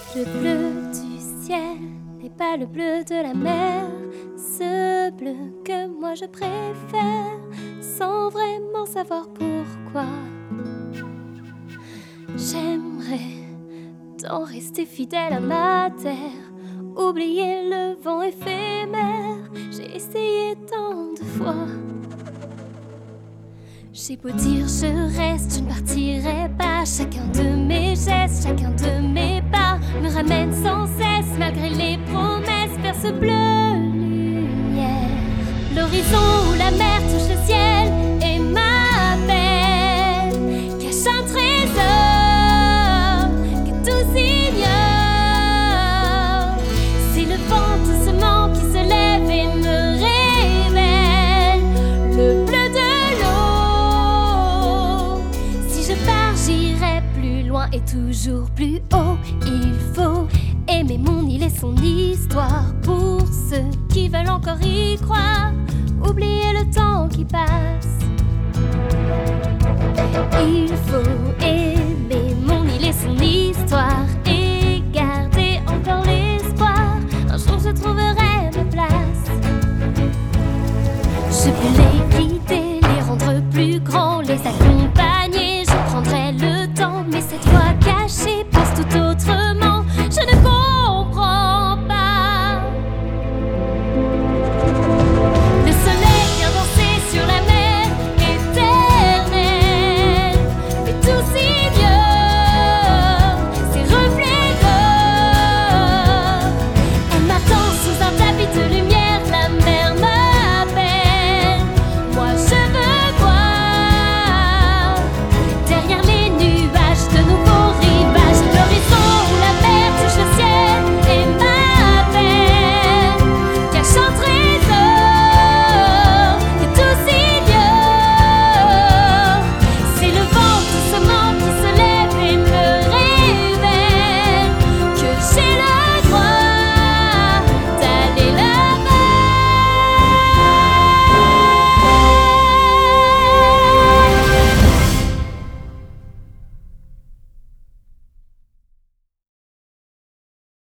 Le bleu du ciel n'est pas le bleu de la mer, ce bleu que moi je préfère, sans vraiment savoir pourquoi. J'aimerais tant rester fidèle à ma terre, oublier le vent éphémère, j'ai essayé tant de fois. J'ai beau dire je reste, je ne partirai pas. Chacun de mes gestes, chacun de mes pas me ramène sans cesse, malgré les promesses, vers ce bleu lumière. L'horizon où la mer touche le ciel et m'appelle, cache un trésor que tous ignorent. C'est le vent doucement qui se lève et me révèle le bleu de et toujours plus haut. Il faut aimer mon île et son histoire, pour ceux qui veulent encore y croire, oublier le temps qui passe. Il faut aimer mon île et son histoire,